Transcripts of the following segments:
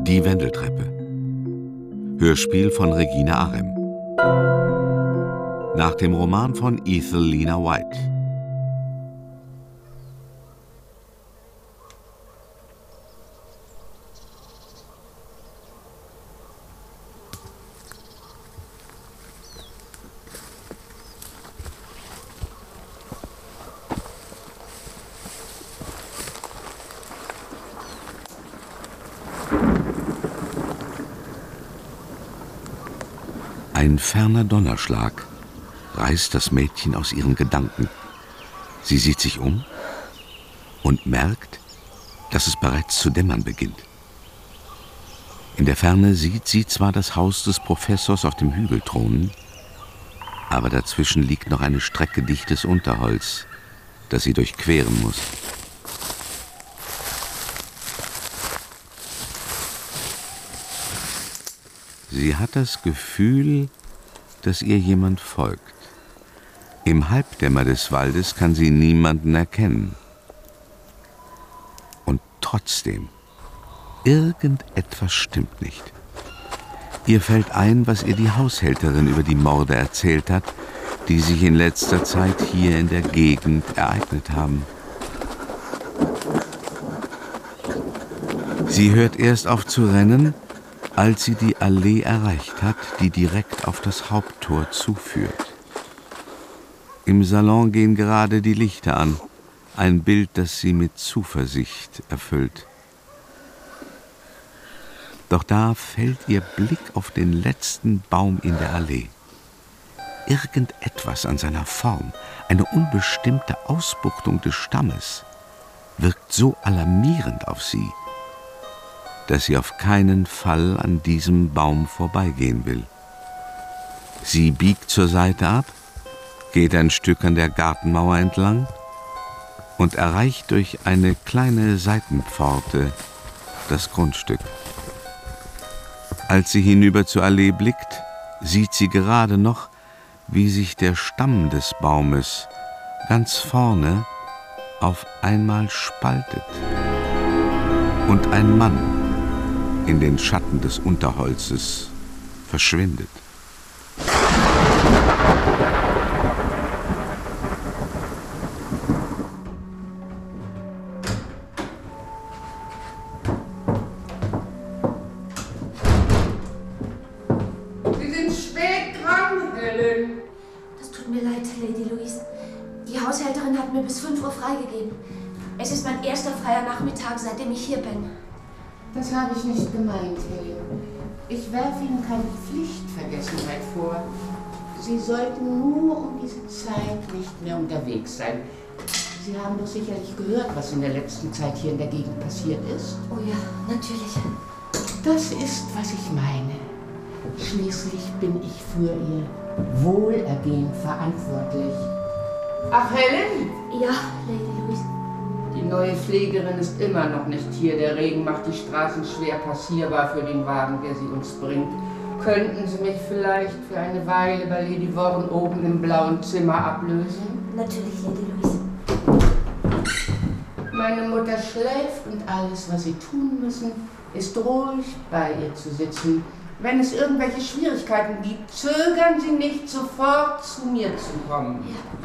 Die Wendeltreppe. Hörspiel von Regine Arem. Nach dem Roman von Ethel Lina White. Ein ferner Donnerschlag reißt das Mädchen aus ihren Gedanken. Sie sieht sich um und merkt, dass es bereits zu dämmern beginnt. In der Ferne sieht sie zwar das Haus des Professors auf dem Hügel thronen, aber dazwischen liegt noch eine Strecke dichtes Unterholz, das sie durchqueren muss. Sie hat das Gefühl, dass ihr jemand folgt. Im Halbdämmer des Waldes kann sie niemanden erkennen. Und trotzdem, irgendetwas stimmt nicht. Ihr fällt ein, was ihr die Haushälterin über die Morde erzählt hat, die sich in letzter Zeit hier in der Gegend ereignet haben. Sie hört erst auf zu rennen, als sie die Allee erreicht hat, die direkt auf das Haupttor zuführt. Im Salon gehen gerade die Lichter an, ein Bild, das sie mit Zuversicht erfüllt. Doch da fällt ihr Blick auf den letzten Baum in der Allee. Irgendetwas an seiner Form, eine unbestimmte Ausbuchtung des Stammes, wirkt so alarmierend auf sie, dass sie auf keinen Fall an diesem Baum vorbeigehen will. Sie biegt zur Seite ab, geht ein Stück an der Gartenmauer entlang und erreicht durch eine kleine Seitenpforte das Grundstück. Als sie hinüber zur Allee blickt, sieht sie gerade noch, wie sich der Stamm des Baumes ganz vorne auf einmal spaltet und ein Mann in den Schatten des Unterholzes verschwindet. Sie sind spät dran, Helen. Das tut mir leid, Lady Louise. Die Haushälterin hat mir bis 5 Uhr freigegeben. Es ist mein erster freier Nachmittag, seitdem ich hier bin. Das habe ich nicht gemeint, Helen. Ich werfe Ihnen keine Pflichtvergessenheit vor. Sie sollten nur um diese Zeit nicht mehr unterwegs sein. Sie haben doch sicherlich gehört, was in der letzten Zeit hier in der Gegend passiert ist. Oh ja, natürlich. Das ist, was ich meine. Schließlich bin ich für Ihr Wohlergehen verantwortlich. Ach, Helen? Ja, Lady Louise. Die neue Pflegerin ist immer noch nicht hier. Der Regen macht die Straßen schwer passierbar für den Wagen, der sie uns bringt. Könnten Sie mich vielleicht für eine Weile bei Lady Warren oben im blauen Zimmer ablösen? Natürlich, Lady Louise. Meine Mutter schläft und alles, was Sie tun müssen, ist ruhig bei ihr zu sitzen. Wenn es irgendwelche Schwierigkeiten gibt, zögern Sie nicht, sofort zu mir zu kommen. Ja.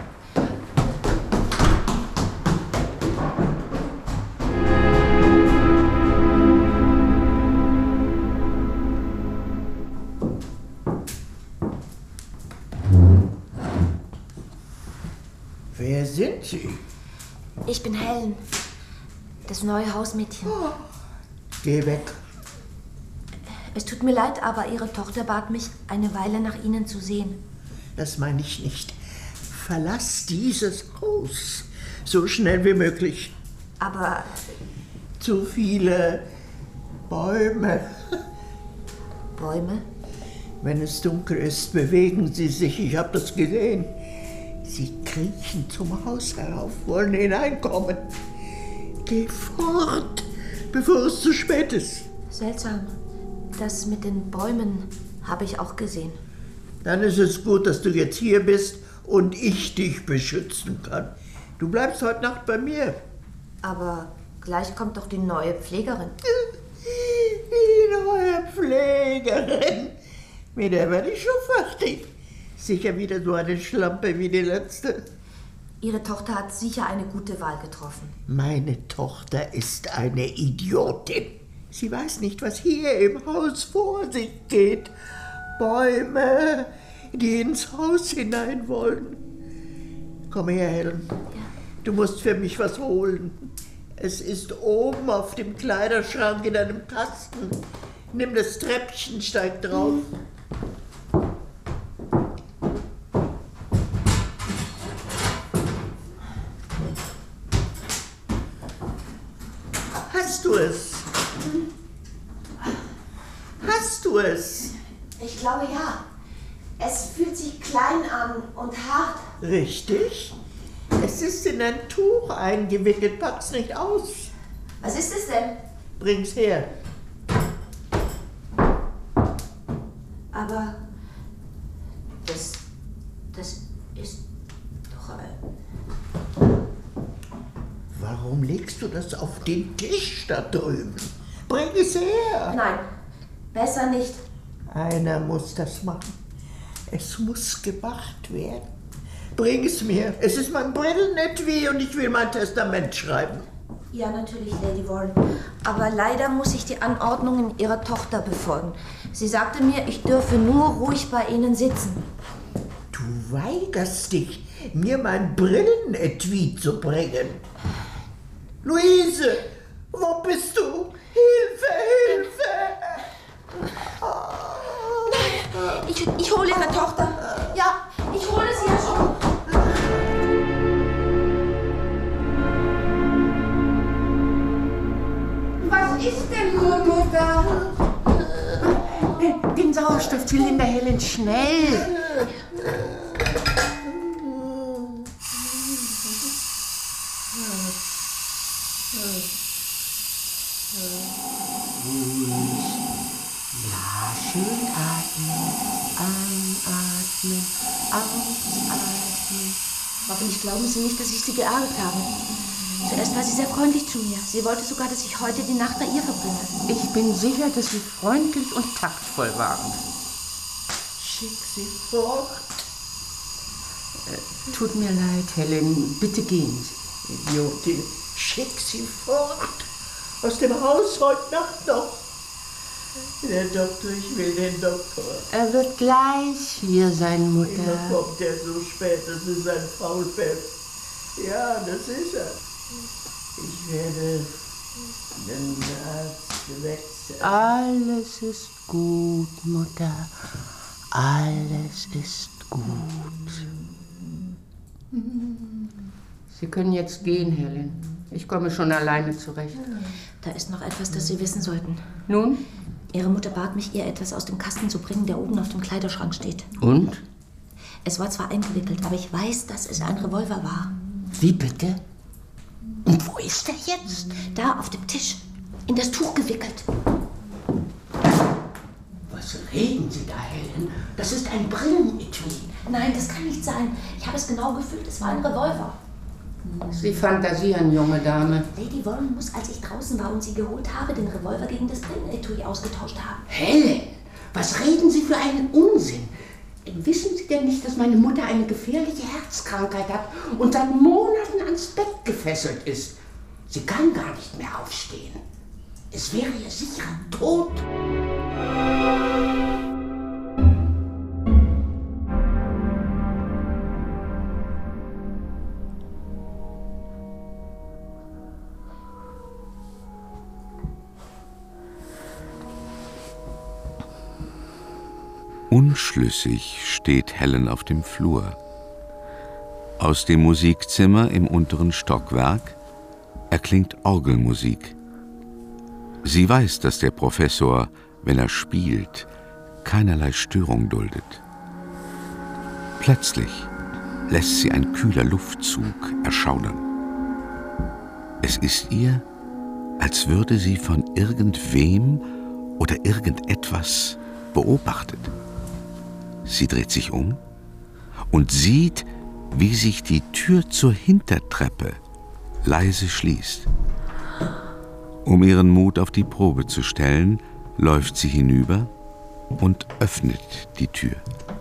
Wer sind Sie? Ich bin Helen, das neue Hausmädchen. Oh, geh weg. Es tut mir leid, aber Ihre Tochter bat mich, eine Weile nach Ihnen zu sehen. Das meine ich nicht. Verlass dieses Haus so schnell wie möglich. Aber Zu viele Bäume. Bäume? Wenn es dunkel ist, bewegen sie sich. Ich habe das gesehen. Sie kriechen zum Haus herauf, wollen hineinkommen. Geh fort, bevor es zu spät ist. Seltsam. Das mit den Bäumen habe ich auch gesehen. Dann ist es gut, dass du jetzt hier bist und ich dich beschützen kann. Du bleibst heute Nacht bei mir. Aber gleich kommt doch die neue Pflegerin. neue Pflegerin. Mit der werde ich schon fertig. Sicher wieder so eine Schlampe wie die letzte. Ihre Tochter hat sicher eine gute Wahl getroffen. Meine Tochter ist eine Idiotin. Sie weiß nicht, was hier im Haus vor sich geht. Bäume, die ins Haus hinein wollen. Komm her, Helen. Ja. Du musst für mich was holen. Es ist oben auf dem Kleiderschrank in einem Kasten. Nimm das Treppchen, steig drauf. Hast du es? Hast du es? Ich glaube ja. Es fühlt sich klein an und hart. Richtig. Es ist in ein Tuch eingewickelt. Pack's nicht aus. Was ist es denn? Bring's her. Aber das ist doch... Warum legst du das auf den Tisch da drüben? Bring es her. Nein, besser nicht. Einer muss das machen. Es muss gemacht werden. Bring es mir. Es ist mein Brillenetui und ich will mein Testament schreiben. Ja, natürlich, Lady Warren. Aber leider muss ich die Anordnungen Ihrer Tochter befolgen. Sie sagte mir, ich dürfe nur ruhig bei Ihnen sitzen. Du weigerst dich, mir mein Brillenetui zu bringen. Luise, wo bist du? Hilfe, Hilfe! Ich hole Ihre Tochter. Ja, ich hole sie ja schon. Was ist denn nur, Mutter? Den Sauerstoffzylinder, Helen, schnell! Ja, schön atmen, einatmen, ausatmen. Hoffentlich glauben Sie nicht, dass ich Sie geärgert habe. Zuerst war sie sehr freundlich zu mir. Sie wollte sogar, dass ich heute die Nacht bei ihr verbringe. Ich bin sicher, dass Sie freundlich und taktvoll waren. Schick sie fort. Tut mir leid, Helen. Bitte gehen Sie. Idiotin, schick sie fort. Aus dem Haus heute Nacht noch. Der Doktor, ich will den Doktor. Er wird gleich hier sein, Immer Mutter. kommt er so spät, das ist ein Faulpelz. Ja, das ist er. Ich werde den Arzt wechseln. Alles ist gut, Mutter. Alles ist gut. Sie können jetzt gehen, Helen. Ich komme schon alleine zurecht. Da ist noch etwas, das Sie wissen sollten. Nun? Ihre Mutter bat mich, ihr etwas aus dem Kasten zu bringen, der oben auf dem Kleiderschrank steht. Und? Es war zwar eingewickelt, aber ich weiß, dass es ein Revolver war. Wie bitte? Und wo ist er jetzt? Da auf dem Tisch, in das Tuch gewickelt. Was reden Sie da, Helen? Das ist ein Brillenetui. Nein, das kann nicht sein. Ich habe es genau gefühlt, es war ein Revolver. Sie fantasieren, junge Dame. Lady Warren muss, als ich draußen war und sie geholt habe, den Revolver gegen das Brillenetui ausgetauscht haben. Helen, was reden Sie für einen Unsinn? Wissen Sie denn nicht, dass meine Mutter eine gefährliche Herzkrankheit hat und seit Monaten ans Bett gefesselt ist? Sie kann gar nicht mehr aufstehen. Es wäre ihr sicherer Tod. Unschlüssig steht Helen auf dem Flur. Aus dem Musikzimmer im unteren Stockwerk erklingt Orgelmusik. Sie weiß, dass der Professor, wenn er spielt, keinerlei Störung duldet. Plötzlich lässt sie ein kühler Luftzug erschaudern. Es ist ihr, als würde sie von irgendwem oder irgendetwas beobachtet. Sie dreht sich um und sieht, wie sich die Tür zur Hintertreppe leise schließt. Um ihren Mut auf die Probe zu stellen, läuft sie hinüber und öffnet die Tür.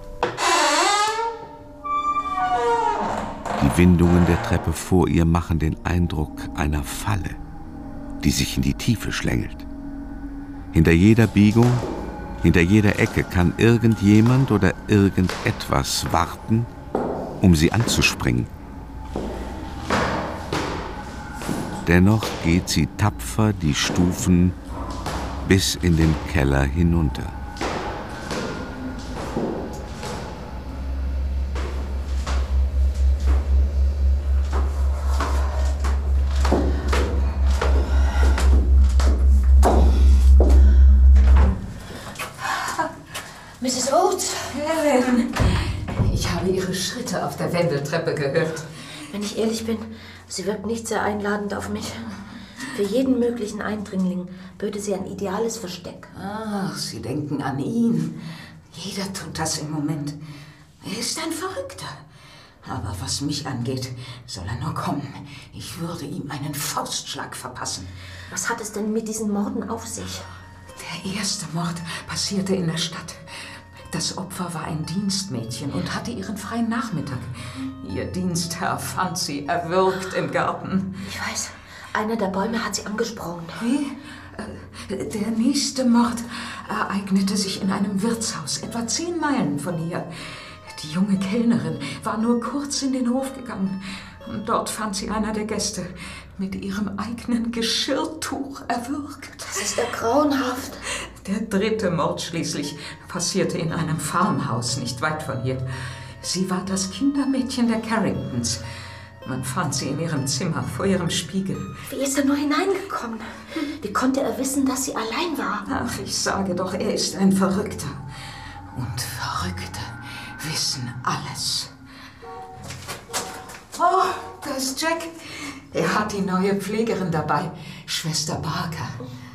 Die Windungen der Treppe vor ihr machen den Eindruck einer Falle, die sich in die Tiefe schlängelt. Hinter jeder Biegung, hinter jeder Ecke kann irgendjemand oder irgendetwas warten, um sie anzuspringen. Dennoch geht sie tapfer die Stufen bis in den Keller hinunter. Mrs. Oates? Helen, ich habe Ihre Schritte auf der Wendeltreppe gehört. Wenn ich ehrlich bin, sie wirkt nicht sehr einladend auf mich. Für jeden möglichen Eindringling böte sie ein ideales Versteck. Ach, Sie denken an ihn. Jeder tut das im Moment. Er ist ein Verrückter. Aber was mich angeht, soll er nur kommen. Ich würde ihm einen Faustschlag verpassen. Was hat es denn mit diesen Morden auf sich? Der erste Mord passierte in der Stadt. Das Opfer war ein Dienstmädchen und hatte ihren freien Nachmittag. Ihr Dienstherr fand sie erwürgt im Garten. Ich weiß, einer der Bäume hat sie angesprochen. Wie? Der nächste Mord ereignete sich in einem Wirtshaus, etwa 10 Meilen von hier. Die junge Kellnerin war nur kurz in den Hof gegangen. Und dort fand sie einer der Gäste mit ihrem eigenen Geschirrtuch erwürgt. Das ist ja grauenhaft. Der dritte Mord schließlich passierte in einem Farmhaus nicht weit von hier. Sie war das Kindermädchen der Carringtons. Man fand sie in ihrem Zimmer vor ihrem Spiegel. Wie ist er nur hineingekommen? Wie konnte er wissen, dass sie allein war? Ach, ich sage doch, er ist ein Verrückter. Und Verrückte wissen alles. Oh, da ist Jack. Er hat die neue Pflegerin dabei, Schwester Barker.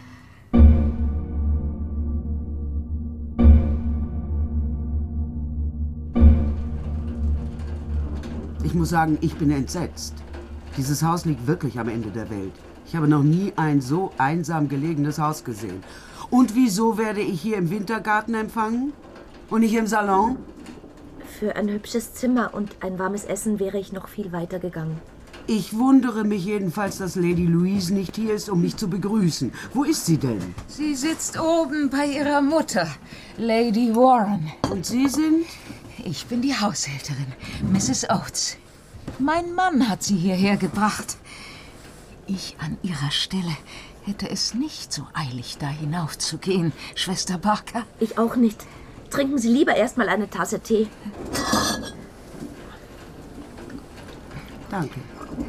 Ich muss sagen, ich bin entsetzt. Dieses Haus liegt wirklich am Ende der Welt. Ich habe noch nie ein so einsam gelegenes Haus gesehen. Und wieso werde ich hier im Wintergarten empfangen? Und nicht im Salon? Für ein hübsches Zimmer und ein warmes Essen wäre ich noch viel weiter gegangen. Ich wundere mich jedenfalls, dass Lady Louise nicht hier ist, um mich zu begrüßen. Wo ist sie denn? Sie sitzt oben bei ihrer Mutter, Lady Warren. Und Sie sind? Ich bin die Haushälterin, Mrs. Oates. Mein Mann hat sie hierher gebracht. Ich an ihrer Stelle hätte es nicht so eilig, da hinaufzugehen, Schwester Barker. Ich auch nicht. Trinken Sie lieber erst mal eine Tasse Tee. Danke.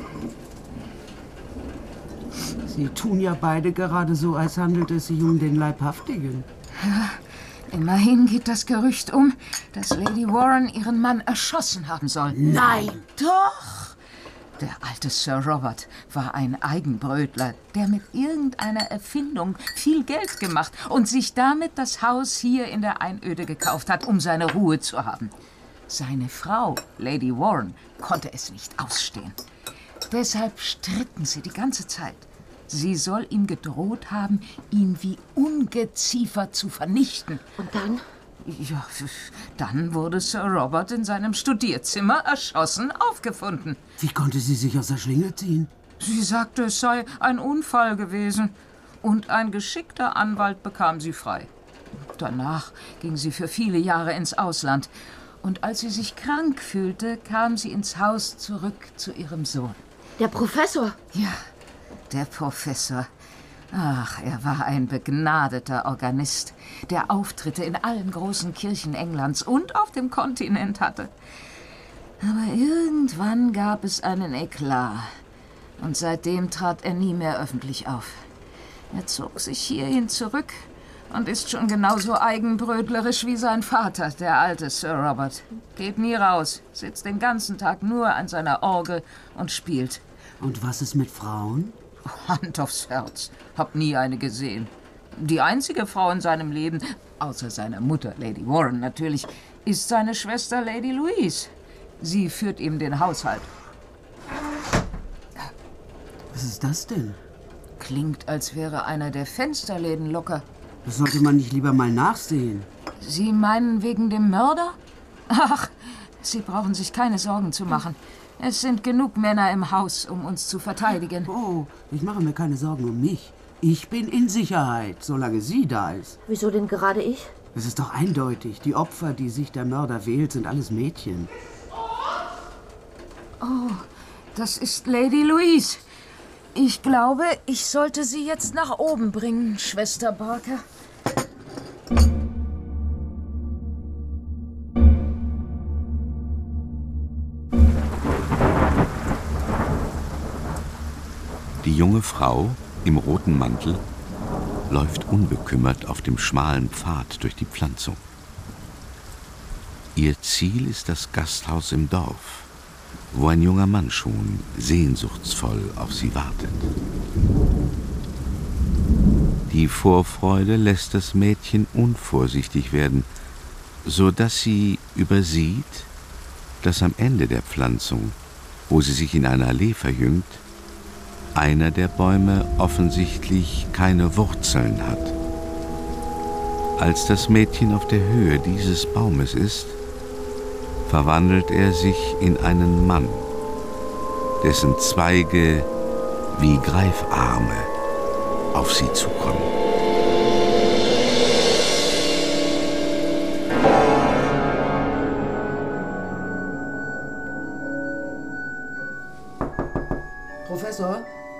Sie tun ja beide gerade so, als handelt es sich um den Leibhaftigen. Ja, immerhin geht das Gerücht um, dass Lady Warren ihren Mann erschossen haben soll. Nein! Doch! Der alte Sir Robert war ein Eigenbrötler, der mit irgendeiner Erfindung viel Geld gemacht und sich damit das Haus hier in der Einöde gekauft hat, um seine Ruhe zu haben. Seine Frau, Lady Warren, konnte es nicht ausstehen. Deshalb stritten sie die ganze Zeit. Sie soll ihm gedroht haben, ihn wie Ungeziefer zu vernichten. Und dann? Ja, dann wurde Sir Robert in seinem Studierzimmer erschossen aufgefunden. Wie konnte sie sich aus der Schlinge ziehen? Sie sagte, es sei ein Unfall gewesen. Und ein geschickter Anwalt bekam sie frei. Danach ging sie für viele Jahre ins Ausland. Und als sie sich krank fühlte, kam sie ins Haus zurück zu ihrem Sohn. Der Professor? Ja, der Professor. Ach, er war ein begnadeter Organist, der Auftritte in allen großen Kirchen Englands und auf dem Kontinent hatte. Aber irgendwann gab es einen Eklat. Und seitdem trat er nie mehr öffentlich auf. Er zog sich hierhin zurück und ist schon genauso eigenbrötlerisch wie sein Vater, der alte Sir Robert. Geht nie raus, sitzt den ganzen Tag nur an seiner Orgel und spielt. Und was ist mit Frauen? Hand aufs Herz, hab nie eine gesehen. Die einzige Frau in seinem Leben, außer seiner Mutter, Lady Warren natürlich, ist seine Schwester Lady Louise. Sie führt ihm den Haushalt. Was ist das denn? Klingt, als wäre einer der Fensterläden locker. Das sollte man nicht lieber mal nachsehen. Sie meinen wegen dem Mörder? Ach, Sie brauchen sich keine Sorgen zu machen. Es sind genug Männer im Haus, um uns zu verteidigen. Oh, ich mache mir keine Sorgen um mich. Ich bin in Sicherheit, solange sie da ist. Wieso denn gerade ich? Es ist doch eindeutig. Die Opfer, die sich der Mörder wählt, sind alles Mädchen. Oh, das ist Lady Louise. Ich glaube, ich sollte sie jetzt nach oben bringen, Schwester Barker. Die junge Frau im roten Mantel läuft unbekümmert auf dem schmalen Pfad durch die Pflanzung. Ihr Ziel ist das Gasthaus im Dorf, wo ein junger Mann schon sehnsuchtsvoll auf sie wartet. Die Vorfreude lässt das Mädchen unvorsichtig werden, so dass sie übersieht, dass am Ende der Pflanzung, wo sie sich in einer Allee verjüngt, einer der Bäume offensichtlich keine Wurzeln hat. Als das Mädchen auf der Höhe dieses Baumes ist, verwandelt er sich in einen Mann, dessen Zweige wie Greifarme auf sie zukommen. Professor?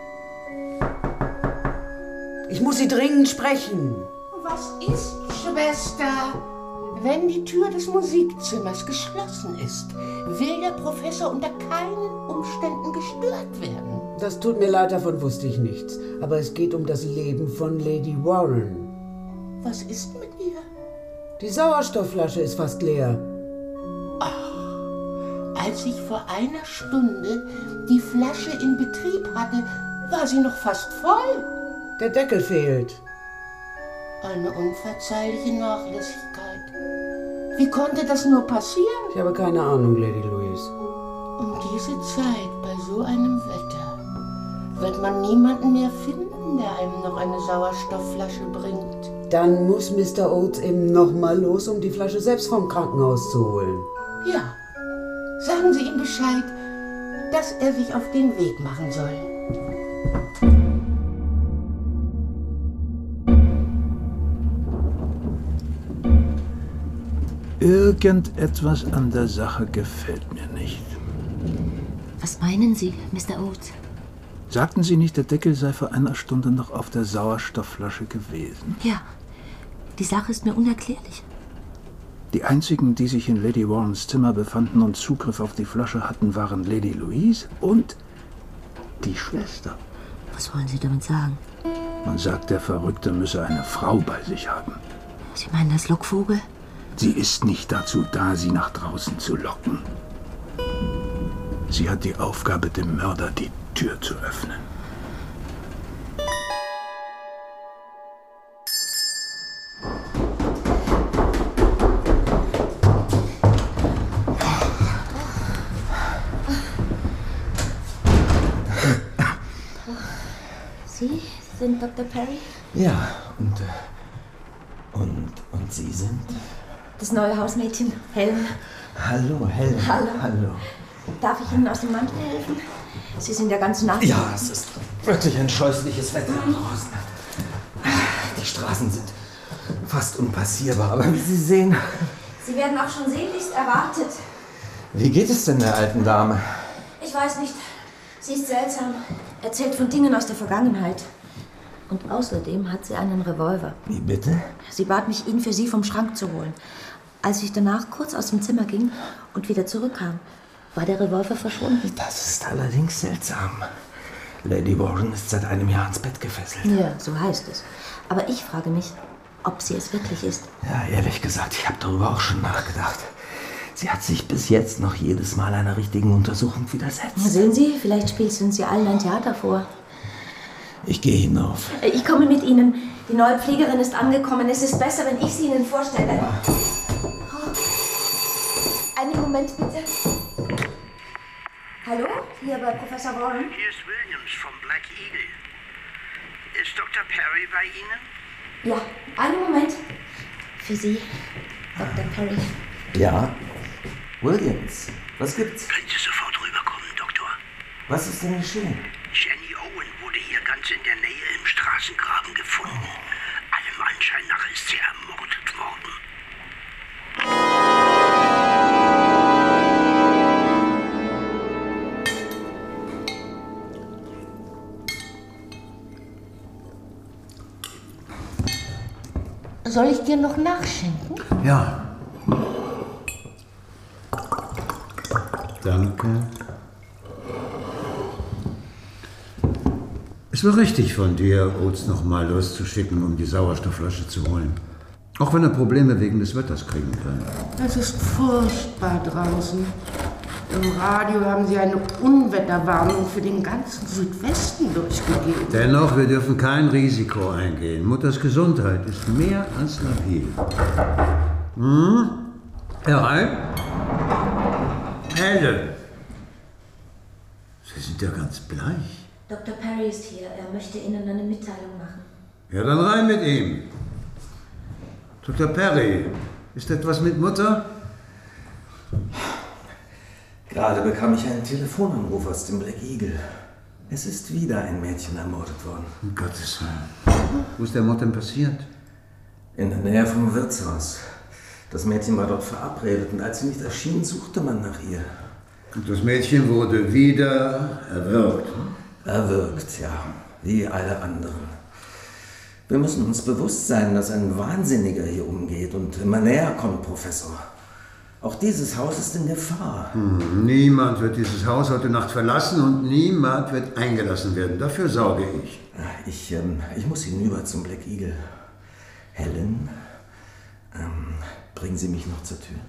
Ich muss Sie dringend sprechen. Was ist, Schwester? Wenn die Tür des Musikzimmers geschlossen ist, will der Professor unter keinen Umständen gestört werden. Das tut mir leid, davon wusste ich nichts. Aber es geht um das Leben von Lady Warren. Was ist mit ihr? Die Sauerstoffflasche ist fast leer. Als ich vor einer Stunde die Flasche in Betrieb hatte, war sie noch fast voll. Der Deckel fehlt. Eine unverzeihliche Nachlässigkeit. Wie konnte das nur passieren? Ich habe keine Ahnung, Lady Louise. Um diese Zeit, bei so einem Wetter, wird man niemanden mehr finden, der einem noch eine Sauerstoffflasche bringt. Dann muss Mr. Oates eben noch mal los, um die Flasche selbst vom Krankenhaus zu holen. Ja, sagen Sie ihm Bescheid, dass er sich auf den Weg machen soll. Irgendetwas an der Sache gefällt mir nicht. Was meinen Sie, Mr. Oates? Sagten Sie nicht, der Deckel sei vor einer Stunde noch auf der Sauerstoffflasche gewesen? Ja, die Sache ist mir unerklärlich. Die einzigen, die sich in Lady Warrens Zimmer befanden und Zugriff auf die Flasche hatten, waren Lady Louise und die Schwester. Was wollen Sie damit sagen? Man sagt, der Verrückte müsse eine Frau bei sich haben. Sie meinen das Lockvogel? Sie ist nicht dazu da, sie nach draußen zu locken. Sie hat die Aufgabe, dem Mörder die Tür zu öffnen. Sie sind Dr. Perry? Ja, und Sie sind? Das neue Hausmädchen, Helen. Hallo, Helen. Hallo. Darf ich Ihnen aus dem Mantel helfen? Sie sind ja ganz nass. Ja, es ist wirklich ein scheußliches Wetter draußen. Die Straßen sind fast unpassierbar, aber wie Sie sehen... Sie werden auch schon sehnlichst erwartet. Wie geht es denn der alten Dame? Ich weiß nicht. Sie ist seltsam. Erzählt von Dingen aus der Vergangenheit. Und außerdem hat sie einen Revolver. Wie bitte? Sie bat mich, ihn für sie vom Schrank zu holen. Als ich danach kurz aus dem Zimmer ging und wieder zurückkam, war der Revolver verschwunden. Das ist allerdings seltsam. Lady Warren ist seit einem Jahr ans Bett gefesselt. Ja, so heißt es. Aber ich frage mich, ob sie es wirklich ist. Ja, ehrlich gesagt, ich habe darüber auch schon nachgedacht. Sie hat sich bis jetzt noch jedes Mal einer richtigen Untersuchung widersetzt. Sehen Sie, vielleicht spielt sie uns ja allen ein Theater vor. Ich gehe hinauf. Ich komme mit Ihnen. Die neue Pflegerin ist angekommen. Es ist besser, wenn ich sie Ihnen vorstelle. Ja. Oh. Einen Moment, bitte. Hallo, hier bei Professor Warren. Hier ist Williams vom Black Eagle. Ist Dr. Perry bei Ihnen? Ja, einen Moment. Für Sie, Dr. Perry. Ja? Williams, was gibt's? Können Sie sofort rüberkommen, Doktor? Was ist denn geschehen? Jenny Owen wurde hier ganz in der Nähe im Straßengraben gefunden. Allem Anschein nach ist sie ermordet worden. Soll ich dir noch nachschenken? Ja. Danke. Es war richtig von dir, Oates noch mal loszuschicken, um die Sauerstoffflasche zu holen. Auch wenn er Probleme wegen des Wetters kriegen kann. Es ist furchtbar draußen. Im Radio haben sie eine Unwetterwarnung für den ganzen Südwesten durchgegeben. Dennoch, wir dürfen kein Risiko eingehen. Mutters Gesundheit ist mehr als labil. Herein? Helen! Sie sind ja ganz bleich. Dr. Perry ist hier. Er möchte Ihnen eine Mitteilung machen. Ja, dann rein mit ihm. Dr. Perry, ist etwas mit Mutter? Gerade bekam ich einen Telefonanruf aus dem Black Eagle. Es ist wieder ein Mädchen ermordet worden. Um Gottes Willen. Wo ist der Mord denn passiert? In der Nähe vom Wirtshaus. Das Mädchen war dort verabredet und als sie nicht erschien, suchte man nach ihr. Und das Mädchen wurde wieder erwürgt. Erwürgt, ja. Wie alle anderen. Wir müssen uns bewusst sein, dass ein Wahnsinniger hier umgeht und immer näher kommt, Professor. Auch dieses Haus ist in Gefahr. Niemand wird dieses Haus heute Nacht verlassen und niemand wird eingelassen werden. Dafür sorge ich. Ich muss hinüber zum Black Eagle. Helen, bringen Sie mich noch zur Tür.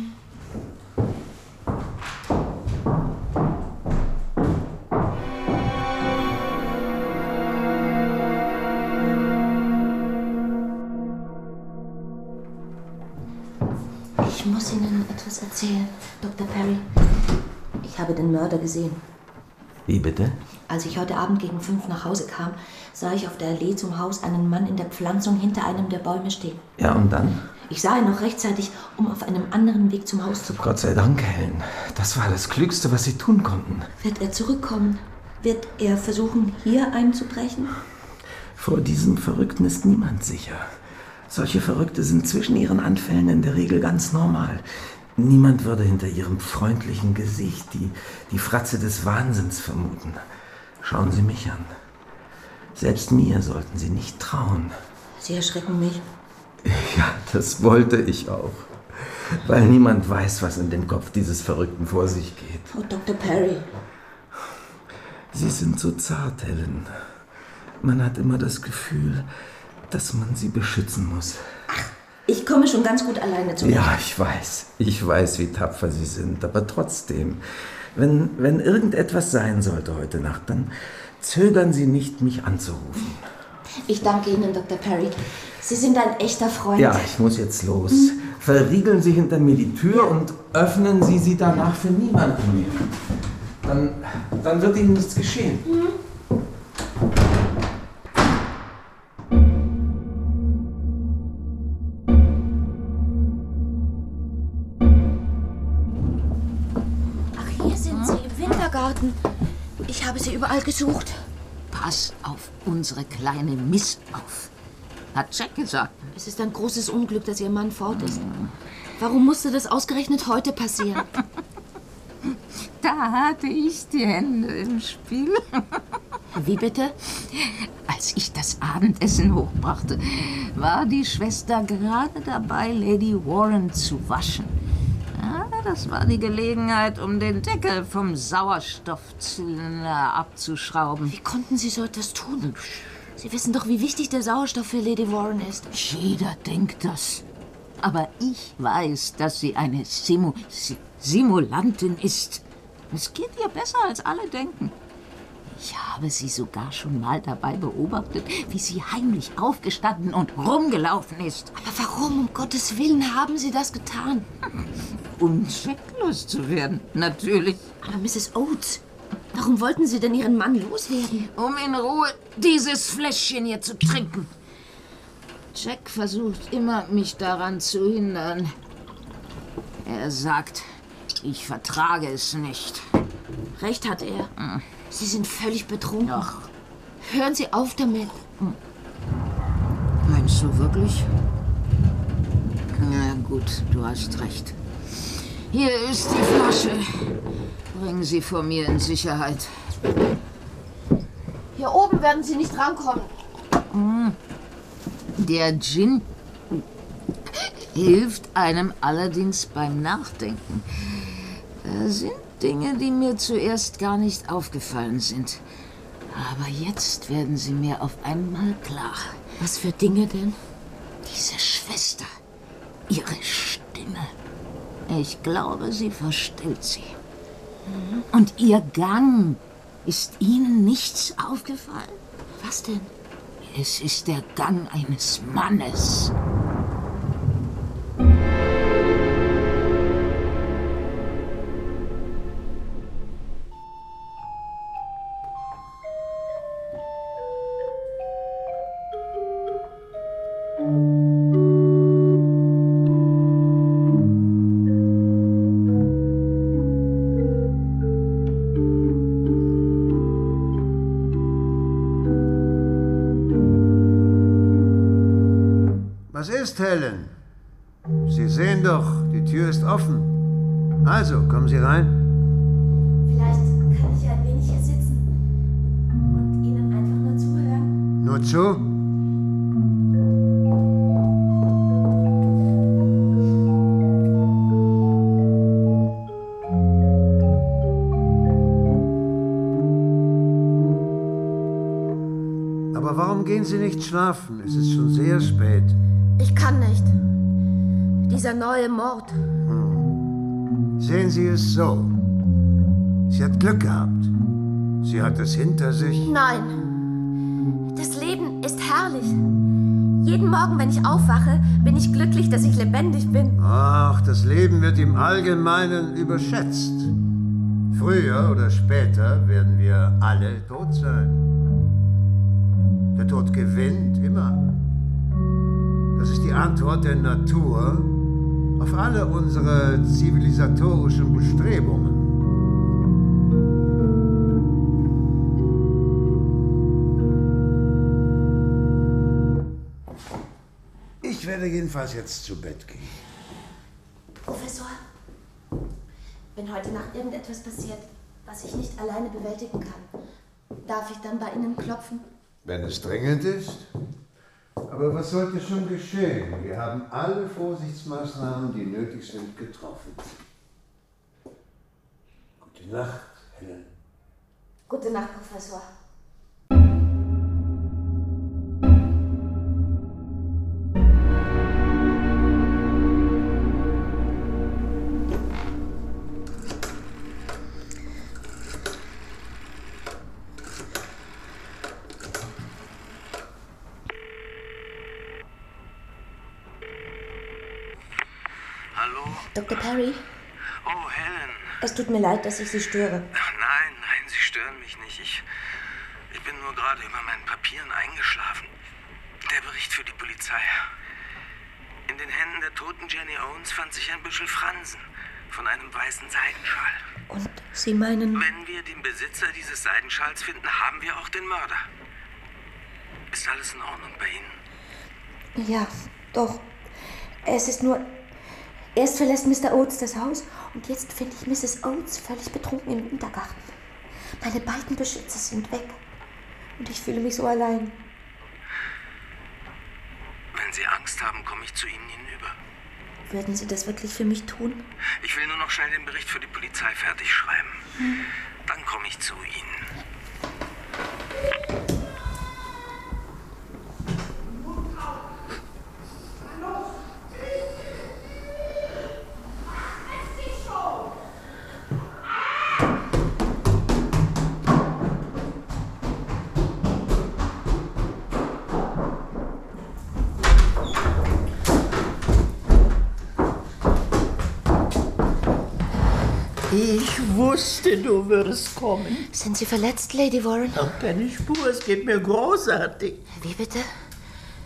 Ich muss Ihnen etwas erzählen, Dr. Perry. Ich habe den Mörder gesehen. Wie bitte? Als ich heute Abend gegen 5 nach Hause kam, sah ich auf der Allee zum Haus einen Mann in der Pflanzung hinter einem der Bäume stehen. Ja, und dann? Ich sah ihn noch rechtzeitig, um auf einem anderen Weg zum Haus zu kommen. Gott sei Dank, Helen. Das war das Klügste, was Sie tun konnten. Wird er zurückkommen? Wird er versuchen, hier einzubrechen? Vor diesem Verrückten ist niemand sicher. Solche Verrückte sind zwischen ihren Anfällen in der Regel ganz normal. Niemand würde hinter ihrem freundlichen Gesicht die Fratze des Wahnsinns vermuten. Schauen Sie mich an. Selbst mir sollten Sie nicht trauen. Sie erschrecken mich. Ja, das wollte ich auch. Weil niemand weiß, was in dem Kopf dieses Verrückten vor sich geht. Oh, Dr. Perry. Sie sind so zart, Helen. Man hat immer das Gefühl, dass man sie beschützen muss. Ach, ich komme schon ganz gut alleine zurecht. Ja, ich weiß. Ich weiß, wie tapfer Sie sind. Aber trotzdem, wenn irgendetwas sein sollte heute Nacht, dann zögern Sie nicht, mich anzurufen. Ich danke Ihnen, Dr. Perry. Sie sind ein echter Freund. Ja, ich muss jetzt los. Verriegeln Sie hinter mir die Tür und öffnen Sie sie danach für niemanden mehr. Dann wird Ihnen nichts geschehen. Ach, hier sind Sie im Wintergarten. Ich habe Sie überall gesucht. Pass auf unsere kleine Miss auf. Hat Jack gesagt. Es ist ein großes Unglück, dass Ihr Mann fort ist. Warum musste das ausgerechnet heute passieren? Da hatte ich die Hände im Spiel. Wie bitte? Als ich das Abendessen hochbrachte, war die Schwester gerade dabei, Lady Warren zu waschen. Ja, das war die Gelegenheit, um den Deckel vom Sauerstoffzylinder abzuschrauben. Wie konnten Sie so etwas tun? Sie wissen doch, wie wichtig der Sauerstoff für Lady Warren ist. Jeder denkt das. Aber ich weiß, dass sie eine Simulantin ist. Es geht ihr besser, als alle denken. Ich habe sie sogar schon mal dabei beobachtet, wie sie heimlich aufgestanden und rumgelaufen ist. Aber warum, um Gottes Willen, haben Sie das getan? Um zwecklos zu werden, natürlich. Aber Mrs. Oates, warum wollten Sie denn Ihren Mann loswerden? Um in Ruhe dieses Fläschchen hier zu trinken. Jack versucht immer, mich daran zu hindern. Er sagt, ich vertrage es nicht. Recht hat er. Sie sind völlig betrunken. Ach. Hören Sie auf damit. Meinst du wirklich? Na gut, du hast recht. Hier ist die Flasche. Bringen Sie vor mir in Sicherheit. Hier oben werden Sie nicht rankommen. Der Gin hilft einem allerdings beim Nachdenken. Da sind Dinge, die mir zuerst gar nicht aufgefallen sind. Aber jetzt werden sie mir auf einmal klar. Was für Dinge denn? Diese Schwester, ihre Stimme. Ich glaube, sie verstellt sie. Und ihr Gang. Ist Ihnen nichts aufgefallen? Was denn? Es ist der Gang eines Mannes. Was ist, Helen? Sie sehen doch, die Tür ist offen. Also, kommen Sie rein. Vielleicht kann ich ja ein wenig hier sitzen und Ihnen einfach nur zuhören. Nur zu? Aber warum gehen Sie nicht schlafen? Es ist schon sehr spät. Ich kann nicht. Dieser neue Mord. Sehen Sie es so. Sie hat Glück gehabt. Sie hat es hinter sich. Nein. Das Leben ist herrlich. Jeden Morgen, wenn ich aufwache, bin ich glücklich, dass ich lebendig bin. Ach, das Leben wird im Allgemeinen überschätzt. Früher oder später werden wir alle tot sein. Der Tod gewinnt immer. Das ist die Antwort der Natur auf alle unsere zivilisatorischen Bestrebungen. Ich werde jedenfalls jetzt zu Bett gehen. Professor, wenn heute Nacht irgendetwas passiert, was ich nicht alleine bewältigen kann, darf ich dann bei Ihnen klopfen? Wenn es dringend ist. Aber was sollte schon geschehen? Wir haben alle Vorsichtsmaßnahmen, die nötig sind, getroffen. Gute Nacht, Helen. Gute Nacht, Professor. Hallo? Dr. Perry? Oh, Helen. Es tut mir leid, dass ich Sie störe. Ach, nein, Sie stören mich nicht. Ich bin nur gerade über meinen Papieren eingeschlafen. Der Bericht für die Polizei. In den Händen der toten Jenny Owens fand sich ein Büschel Fransen von einem weißen Seidenschal. Und Sie meinen... Wenn wir den Besitzer dieses Seidenschals finden, haben wir auch den Mörder. Ist alles in Ordnung bei Ihnen? Ja, doch. Es ist nur... Erst verlässt Mr. Oates das Haus und jetzt finde ich Mrs. Oates völlig betrunken im Wintergarten. Meine beiden Beschützer sind weg und ich fühle mich so allein. Wenn Sie Angst haben, komme ich zu Ihnen hinüber. Würden Sie das wirklich für mich tun? Ich will nur noch schnell den Bericht für die Polizei fertig schreiben. Dann komme ich zu Ihnen. Ich wusste, du würdest kommen. Sind Sie verletzt, Lady Warren? Ach, keine Spur, es geht mir großartig. Wie bitte?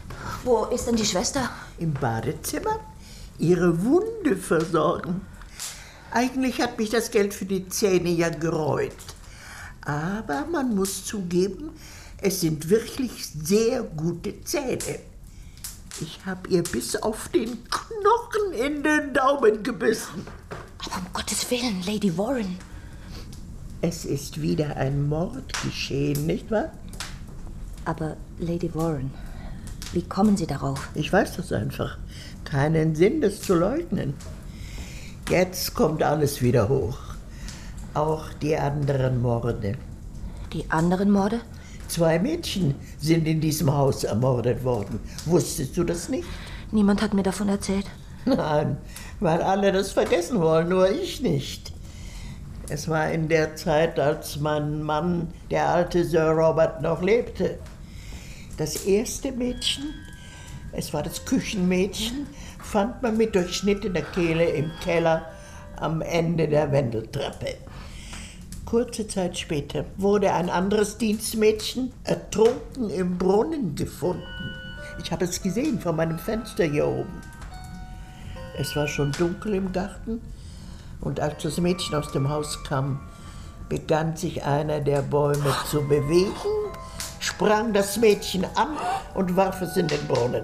Wo ist denn die Schwester? Im Badezimmer. Ihre Wunde versorgen. Eigentlich hat mich das Geld für die Zähne ja gereut. Aber man muss zugeben, es sind wirklich sehr gute Zähne. Ich habe ihr bis auf den Knochen in den Daumen gebissen. Aber um Gottes Willen, Lady Warren. Es ist wieder ein Mord geschehen, nicht wahr? Aber Lady Warren, wie kommen Sie darauf? Ich weiß das einfach. Keinen Sinn, das zu leugnen. Jetzt kommt alles wieder hoch. Auch die anderen Morde. Die anderen Morde? 2 Mädchen sind in diesem Haus ermordet worden. Wusstest du das nicht? Niemand hat mir davon erzählt. Nein, weil alle das vergessen wollen, nur ich nicht. Es war in der Zeit, als mein Mann, der alte Sir Robert, noch lebte. Das erste Mädchen, es war das Küchenmädchen, fand man mit durchschnittener Kehle im Keller am Ende der Wendeltreppe. Kurze Zeit später wurde ein anderes Dienstmädchen ertrunken im Brunnen gefunden. Ich habe es gesehen von meinem Fenster hier oben. Es war schon dunkel im Garten und als das Mädchen aus dem Haus kam, begann sich einer der Bäume zu bewegen, sprang das Mädchen an und warf es in den Brunnen.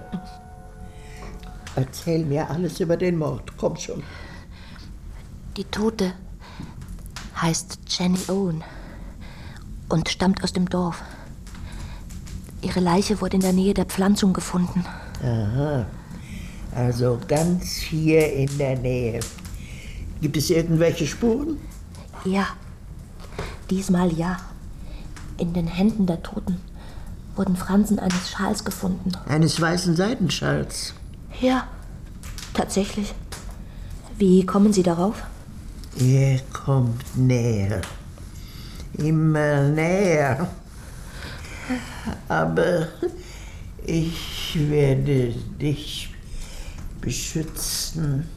Erzähl mir alles über den Mord, komm schon. Die Tote heißt Jenny Owen und stammt aus dem Dorf. Ihre Leiche wurde in der Nähe der Pflanzung gefunden. Aha, also ganz hier in der Nähe. Gibt es irgendwelche Spuren? Ja, diesmal ja. In den Händen der Toten wurden Fransen eines Schals gefunden. Eines weißen Seidenschals? Ja, tatsächlich. Wie kommen Sie darauf? Er kommt näher. Immer näher. Aber ich werde dich beschützen.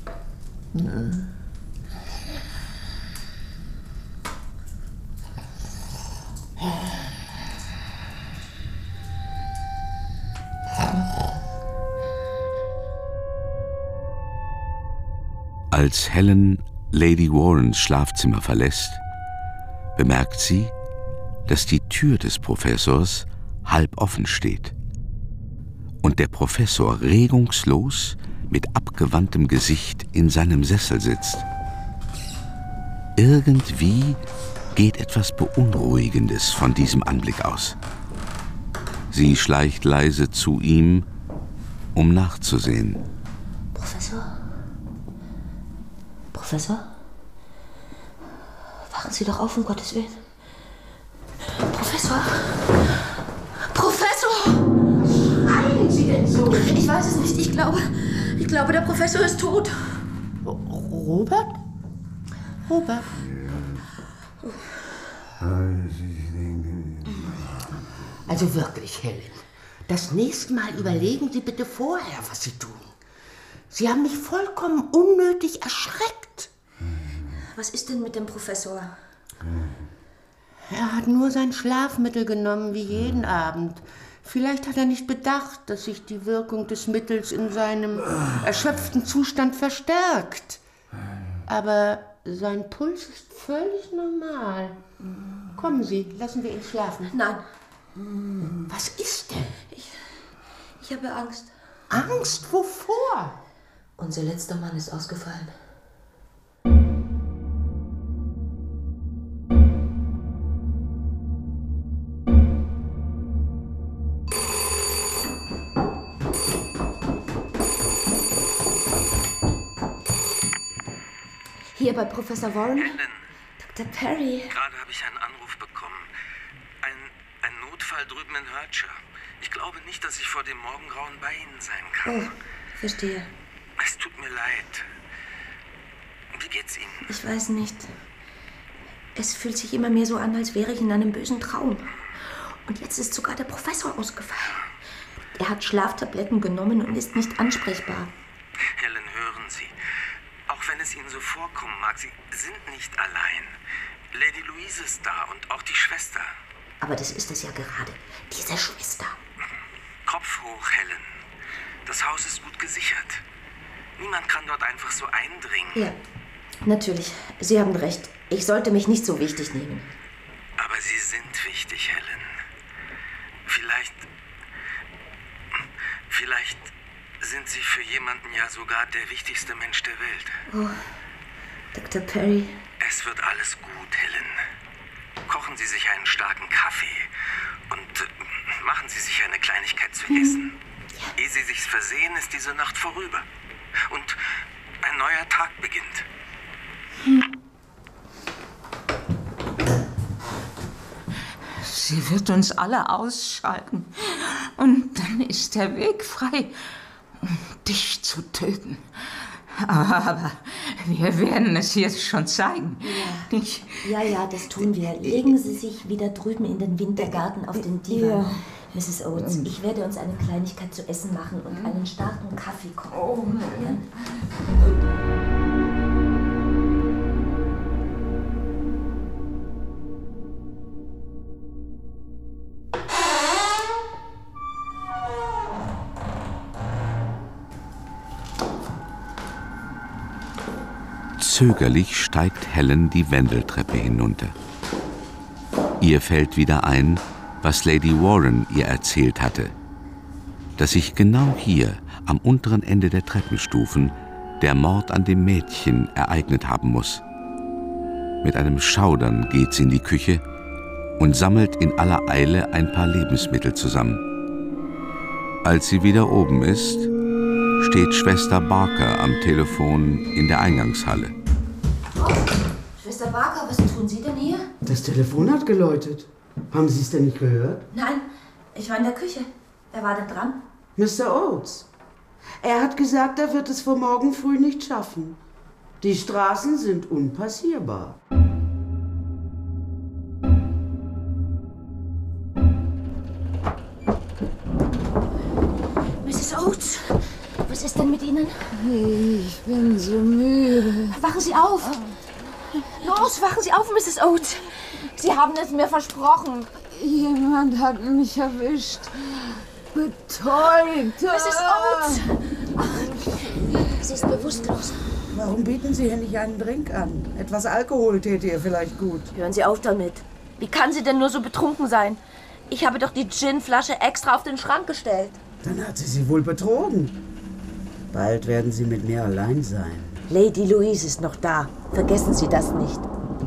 Als Helen Lady Warrens Schlafzimmer verlässt, bemerkt sie, dass die Tür des Professors halb offen steht und der Professor regungslos mit abgewandtem Gesicht in seinem Sessel sitzt. Irgendwie geht etwas Beunruhigendes von diesem Anblick aus. Sie schleicht leise zu ihm, um nachzusehen. Professor? Professor? Wachen Sie doch auf, um Gottes Willen. Professor? Professor! Was schreien Sie denn so? Ich weiß es nicht. Ich glaube, der Professor ist tot. Robert? Robert? Also wirklich, Helen. Das nächste Mal überlegen Sie bitte vorher, was Sie tun. Sie haben mich vollkommen unnötig erschreckt. Was ist denn mit dem Professor? Er hat nur sein Schlafmittel genommen, wie jeden Abend. Vielleicht hat er nicht bedacht, dass sich die Wirkung des Mittels in seinem erschöpften Zustand verstärkt. Aber sein Puls ist völlig normal. Kommen Sie, lassen wir ihn schlafen. Nein. Was ist denn? Ich habe Angst. Angst? Wovor? Unser letzter Mann ist ausgefallen. Hier bei Professor Warren? Helen. Dr. Perry. Gerade habe ich einen Anruf bekommen. Ein Notfall drüben in Hertshire. Ich glaube nicht, dass ich vor dem Morgengrauen bei Ihnen sein kann. Oh, verstehe. Es tut mir leid. Wie geht's Ihnen? Ich weiß nicht. Es fühlt sich immer mehr so an, als wäre ich in einem bösen Traum. Und jetzt ist sogar der Professor ausgefallen. Er hat Schlaftabletten genommen und ist nicht ansprechbar. Helen, hören Sie. Auch wenn es Ihnen so vorkommen mag, Sie sind nicht allein. Lady Louise ist da und auch die Schwester. Aber das ist es ja gerade, diese Schwester. Kopf hoch, Helen. Das Haus ist gut gesichert. Niemand kann dort einfach so eindringen. Ja, natürlich. Sie haben recht. Ich sollte mich nicht so wichtig nehmen. Aber Sie sind wichtig, Helen. Vielleicht sind Sie für jemanden ja sogar der wichtigste Mensch der Welt. Oh, Dr. Perry. Es wird alles gut, Helen. Kochen Sie sich einen starken Kaffee und machen Sie sich eine Kleinigkeit zu essen. Ja. Ehe Sie sich's versehen, ist diese Nacht vorüber. Und ein neuer Tag beginnt. Sie wird uns alle ausschalten. Und dann ist der Weg frei, um dich zu töten. Aber wir werden es jetzt schon zeigen. Ja. Ja, das tun wir. Legen Sie sich wieder drüben in den Wintergarten auf den Divan. Ja. Mrs. Oates, ich werde uns eine Kleinigkeit zu essen machen und einen starken Kaffee kochen. Oh, ja. Zögerlich steigt Helen die Wendeltreppe hinunter. Ihr fällt wieder ein, was Lady Warren ihr erzählt hatte, dass sich genau hier, am unteren Ende der Treppenstufen, der Mord an dem Mädchen ereignet haben muss. Mit einem Schaudern geht sie in die Küche und sammelt in aller Eile ein paar Lebensmittel zusammen. Als sie wieder oben ist, steht Schwester Barker am Telefon in der Eingangshalle. Oh, Schwester Barker, was tun Sie denn hier? Das Telefon hat geläutet. Haben Sie es denn nicht gehört? Nein, ich war in der Küche. Wer war denn dran? Mr. Oates. Er hat gesagt, er wird es vor morgen früh nicht schaffen. Die Straßen sind unpassierbar. Mrs. Oates, was ist denn mit Ihnen? Ich bin so müde. Wachen Sie auf! Los, wachen Sie auf, Mrs. Oates! Sie haben es mir versprochen. Jemand hat mich erwischt. Betäubt. Mrs. Oates! Sie ist bewusstlos. Warum bieten Sie ihr nicht einen Drink an? Etwas Alkohol täte ihr vielleicht gut. Hören Sie auf damit. Wie kann sie denn nur so betrunken sein? Ich habe doch die Gin-Flasche extra auf den Schrank gestellt. Dann hat sie wohl betrogen. Bald werden Sie mit mir allein sein. Lady Louise ist noch da. Vergessen Sie das nicht.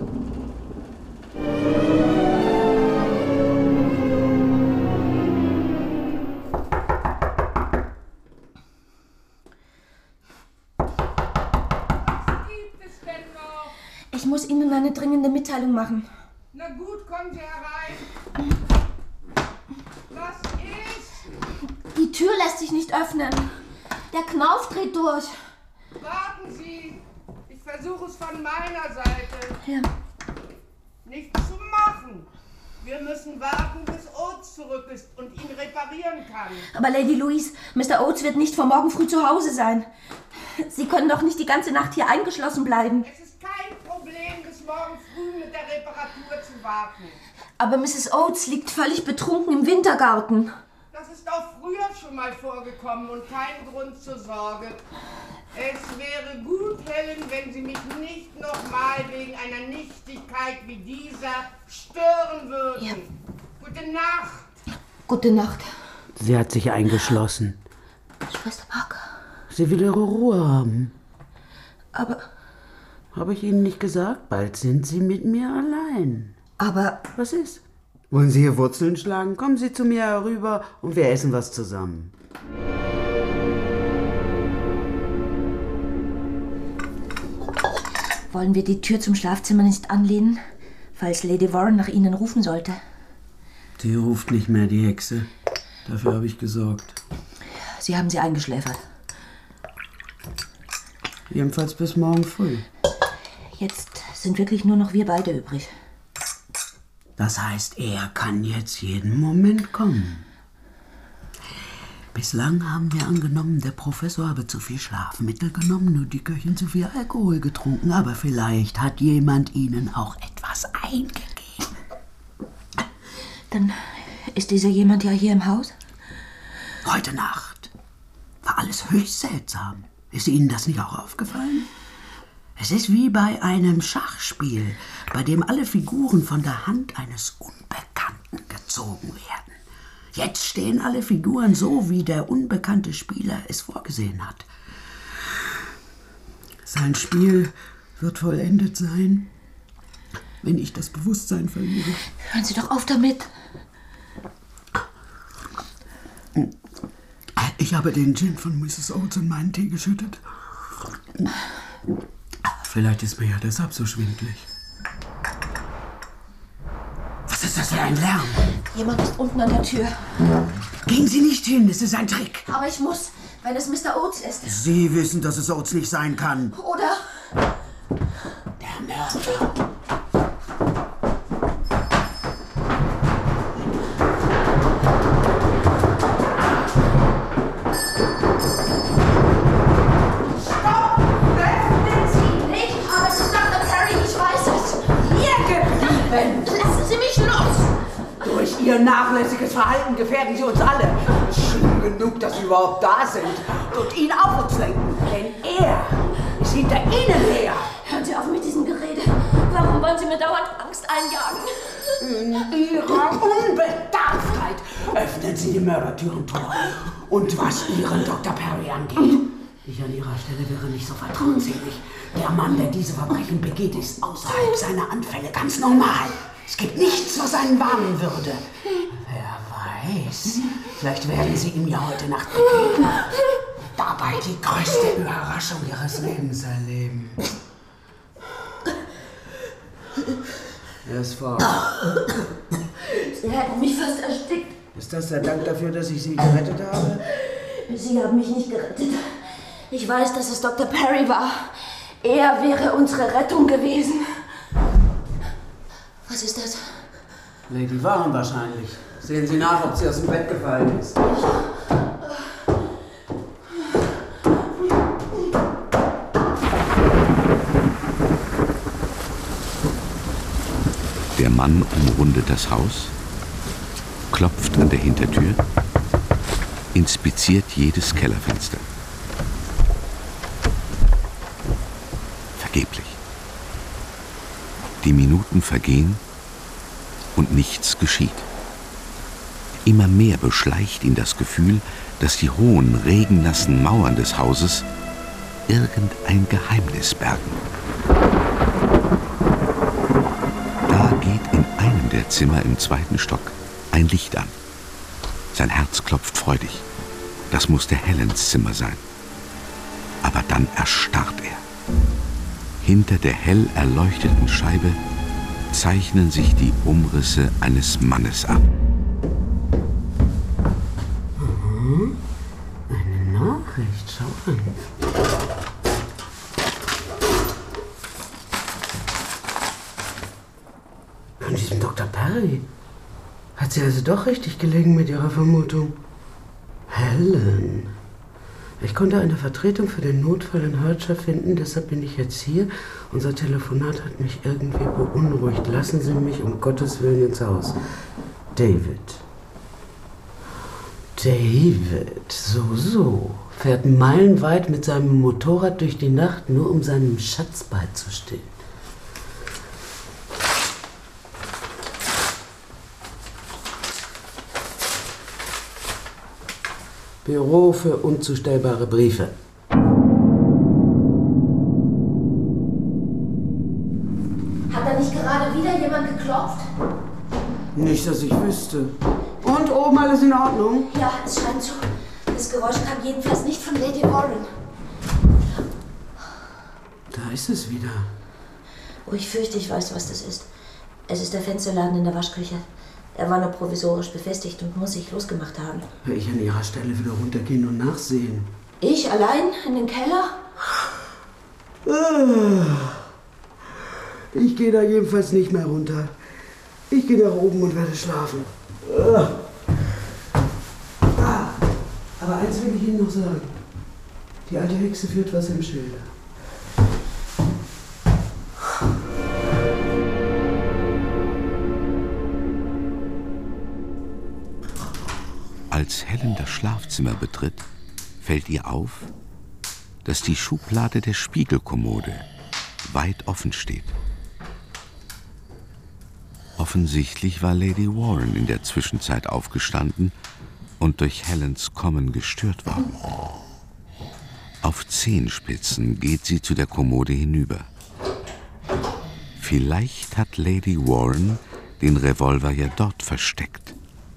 Ich muss Ihnen eine dringende Mitteilung machen. Na gut, kommen Sie herein. Was ist? Die Tür lässt sich nicht öffnen. Der Knauf dreht durch. Warten Sie. Ich versuche es von meiner Seite. Ja. Nichts zu machen. Wir müssen warten, bis Oates zurück ist und ihn reparieren kann. Aber Lady Louise, Mr. Oates wird nicht vor morgen früh zu Hause sein. Sie können doch nicht die ganze Nacht hier eingeschlossen bleiben. Es ist kein Problem, bis morgen früh mit der Reparatur zu warten. Aber Mrs. Oates liegt völlig betrunken im Wintergarten. Das ist auch früher schon mal vorgekommen und kein Grund zur Sorge. Es wäre gut, Helen, wenn Sie mich nicht nochmal wegen einer Nichtigkeit wie dieser stören würden. Ja. Gute Nacht. Gute Nacht. Sie hat sich eingeschlossen. Schwester Barker. Sie will ihre Ruhe haben. Aber... Habe ich Ihnen nicht gesagt? Bald sind Sie mit mir allein. Aber... Was ist? Wollen Sie hier Wurzeln schlagen? Kommen Sie zu mir herüber und wir essen was zusammen. Wollen wir die Tür zum Schlafzimmer nicht anlehnen, falls Lady Warren nach Ihnen rufen sollte? Die ruft nicht mehr, die Hexe. Dafür habe ich gesorgt. Sie haben sie eingeschläfert. Jedenfalls bis morgen früh. Jetzt sind wirklich nur noch wir beide übrig. Das heißt, er kann jetzt jeden Moment kommen. Bislang haben wir angenommen, der Professor habe zu viel Schlafmittel genommen und die Köchin zu viel Alkohol getrunken. Aber vielleicht hat jemand ihnen auch etwas eingegeben. Dann ist dieser jemand ja hier im Haus? Heute Nacht war alles höchst seltsam. Ist Ihnen das nicht auch aufgefallen? Es ist wie bei einem Schachspiel, bei dem alle Figuren von der Hand eines Unbekannten gezogen werden. Jetzt stehen alle Figuren so, wie der unbekannte Spieler es vorgesehen hat. Sein Spiel wird vollendet sein, wenn ich das Bewusstsein verliere. Hören Sie doch auf damit. Ich habe den Gin von Mrs. Oates in meinen Tee geschüttet. Vielleicht ist mir ja deshalb so schwindelig. Was ist das für ein Lärm? Jemand ist unten an der Tür. Gehen Sie nicht hin, es ist ein Trick. Aber ich muss, wenn es Mr. Oates ist. Sie wissen, dass es Oates nicht sein kann. Oder? Der Mörder. Lassen Sie mich los! Durch Ihr nachlässiges Verhalten gefährden Sie uns alle. Schlimm genug, dass Sie überhaupt da sind und ihn auf uns lenken. Denn er ist hinter Ihnen her. Hören Sie auf mit diesem Gerede. Warum wollen Sie mir dauernd Angst einjagen? In Ihrer Unbedarftheit öffnen Sie die Mördertürentor. Und was Ihren Dr. Perry angeht, ich an Ihrer Stelle wäre nicht so vertrauensselig. Der Mann, der diese Verbrechen begeht, ist außerhalb seiner Anfälle ganz normal. Es gibt nichts, was einen warnen würde. Wer weiß, vielleicht werden Sie ihm ja heute Nacht begegnen. Dabei die größte Überraschung Ihres Lebens erleben. Er ist fort. Sie hätten mich fast erstickt. Ist das der Dank dafür, dass ich Sie gerettet habe? Sie haben mich nicht gerettet. Ich weiß, dass es Dr. Perry war. Er wäre unsere Rettung gewesen. Was ist das? Lady Warren wahrscheinlich. Sehen Sie nach, ob sie aus dem Bett gefallen ist. Der Mann umrundet das Haus, klopft an der Hintertür, inspiziert jedes Kellerfenster. Vergeblich. Die Minuten vergehen und nichts geschieht. Immer mehr beschleicht ihn das Gefühl, dass die hohen, regennassen Mauern des Hauses irgendein Geheimnis bergen. Da geht in einem der Zimmer im 2. Stock ein Licht an. Sein Herz klopft freudig. Das musste Helens Zimmer sein. Aber dann erstarrt er. Hinter der hell erleuchteten Scheibe zeichnen sich die Umrisse eines Mannes ab. Eine Nachricht, schau an. Von diesem Dr. Perry. Hat sie also doch richtig gelegen mit ihrer Vermutung? Helen. Ich konnte eine Vertretung für den Notfall in Hertshire finden, deshalb bin ich jetzt hier. Unser Telefonat hat mich irgendwie beunruhigt. Lassen Sie mich um Gottes Willen ins Haus. David. David, so. Fährt meilenweit mit seinem Motorrad durch die Nacht, nur um seinem Schatz beizustehen. Büro für unzustellbare Briefe. Hat da nicht gerade wieder jemand geklopft? Nicht, dass ich wüsste. Und oben alles in Ordnung? Ja, es scheint so. Das Geräusch kam jedenfalls nicht von Lady Warren. Da ist es wieder. Oh, ich fürchte, ich weiß, was das ist. Es ist der Fensterladen in der Waschküche. Er war nur provisorisch befestigt und muss sich losgemacht haben. Will ich an Ihrer Stelle wieder runtergehen und nachsehen? Ich allein in den Keller? Ich gehe da jedenfalls nicht mehr runter. Ich gehe nach oben und werde schlafen. Aber eins will ich Ihnen noch sagen. Die alte Hexe führt was im Schilde. Als Helen das Schlafzimmer betritt, fällt ihr auf, dass die Schublade der Spiegelkommode weit offen steht. Offensichtlich war Lady Warren in der Zwischenzeit aufgestanden und durch Helens Kommen gestört worden. Auf Zehenspitzen geht sie zu der Kommode hinüber. Vielleicht hat Lady Warren den Revolver ja dort versteckt.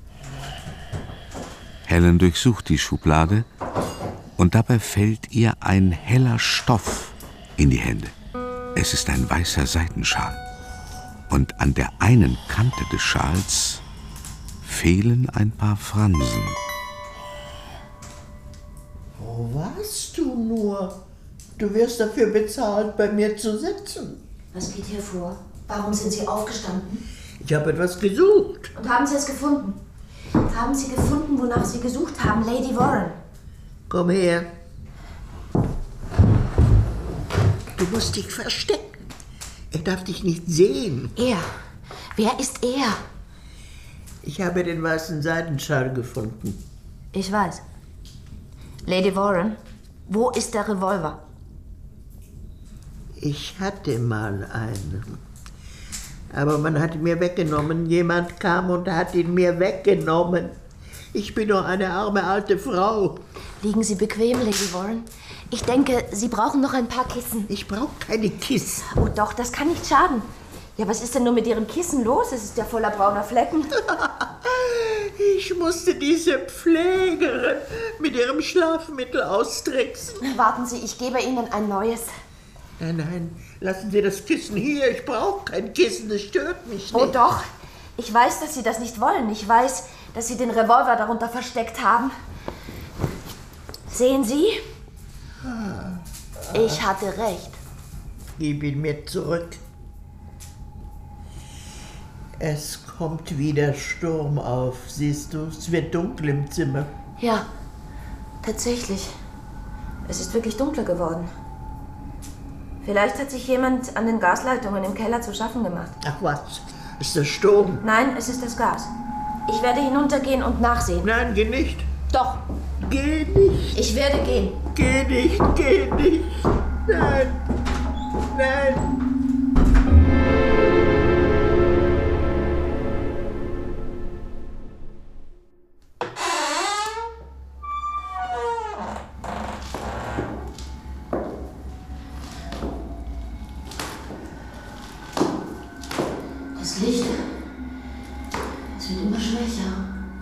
Helen durchsucht die Schublade und dabei fällt ihr ein heller Stoff in die Hände. Es ist ein weißer Seidenschal. Und an der einen Kante des Schals fehlen ein paar Fransen. Wo warst du nur? Du wirst dafür bezahlt, bei mir zu sitzen. Was geht hier vor? Warum sind Sie aufgestanden? Ich habe etwas gesucht. Und haben Sie es gefunden? Haben Sie gefunden, wonach Sie gesucht haben, Lady Warren? Komm her. Du musst dich verstecken. Er darf dich nicht sehen. Er? Wer ist er? Ich habe den weißen Seidenschal gefunden. Ich weiß. Lady Warren, wo ist der Revolver? Ich hatte mal einen. Aber man hat ihn mir weggenommen. Jemand kam und hat ihn mir weggenommen. Ich bin doch eine arme alte Frau. Liegen Sie bequem, Lady Warren. Ich denke, Sie brauchen noch ein paar Kissen. Ich brauche keine Kissen. Oh doch, das kann nicht schaden. Ja, was ist denn nur mit Ihrem Kissen los? Es ist ja voller brauner Flecken. Ich musste diese Pflegerin mit ihrem Schlafmittel austricksen. Warten Sie, ich gebe Ihnen ein neues. Nein, nein, lassen Sie das Kissen hier. Ich brauche kein Kissen, das stört mich nicht. Oh doch, ich weiß, dass Sie das nicht wollen. Ich weiß, dass Sie den Revolver darunter versteckt haben. Sehen Sie? Ich hatte recht. Gib ihn mir zurück. Es kommt wieder Sturm auf, siehst du? Es wird dunkel im Zimmer. Ja, tatsächlich. Es ist wirklich dunkler geworden. Vielleicht hat sich jemand an den Gasleitungen im Keller zu schaffen gemacht. Ach was, ist das Sturm? Nein, es ist das Gas. Ich werde hinuntergehen und nachsehen. Nein, geh nicht. Doch. Geh nicht. Ich werde gehen. Geh nicht, geh nicht. Nein, nein. Das Licht, es wird immer schwächer.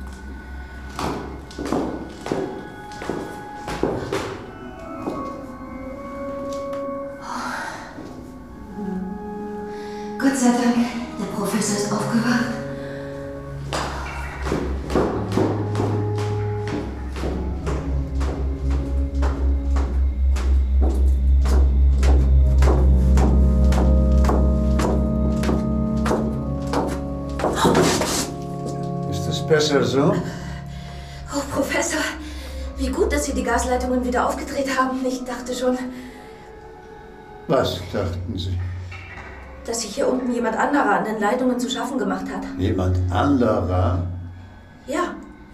Gott sei Dank, der Professor ist aufgewacht. Besser so? Oh, Professor, wie gut, dass Sie die Gasleitungen wieder aufgedreht haben. Ich dachte schon, Was dachten Sie? dass sich hier unten jemand anderer an den Leitungen zu schaffen gemacht hat. Jemand anderer? Ja.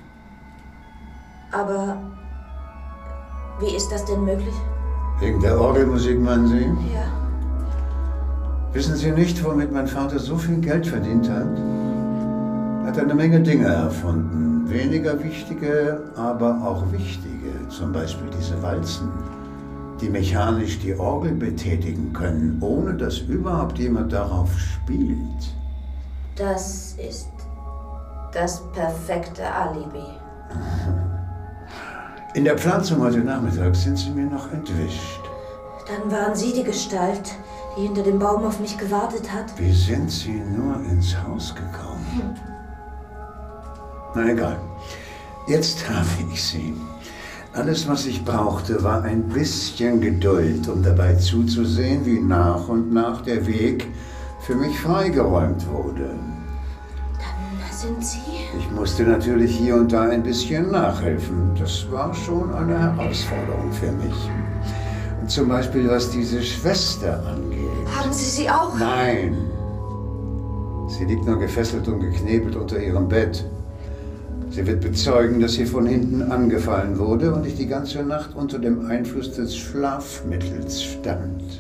Aber wie ist das denn möglich? Wegen der Orgelmusik, meinen Sie? Ja. Wissen Sie nicht, womit mein Vater so viel Geld verdient hat? Er hat eine Menge Dinge erfunden. Weniger wichtige, aber auch wichtige. Zum Beispiel diese Walzen, die mechanisch die Orgel betätigen können, ohne dass überhaupt jemand darauf spielt. Das ist das perfekte Alibi. In der Pflanzung heute Nachmittag sind Sie mir noch entwischt. Dann waren Sie die Gestalt, die hinter dem Baum auf mich gewartet hat. Wie sind Sie nur ins Haus gekommen? Na egal. Jetzt habe ich Sie. Alles, was ich brauchte, war ein bisschen Geduld, um dabei zuzusehen, wie nach und nach der Weg für mich freigeräumt wurde. Dann sind Sie... Ich musste natürlich hier und da ein bisschen nachhelfen. Das war schon eine Herausforderung für mich. Und zum Beispiel, was diese Schwester angeht. Haben Sie sie auch? Nein. Sie liegt nur gefesselt und geknebelt unter ihrem Bett. Sie wird bezeugen, dass sie von hinten angefallen wurde und ich die ganze Nacht unter dem Einfluss des Schlafmittels stand.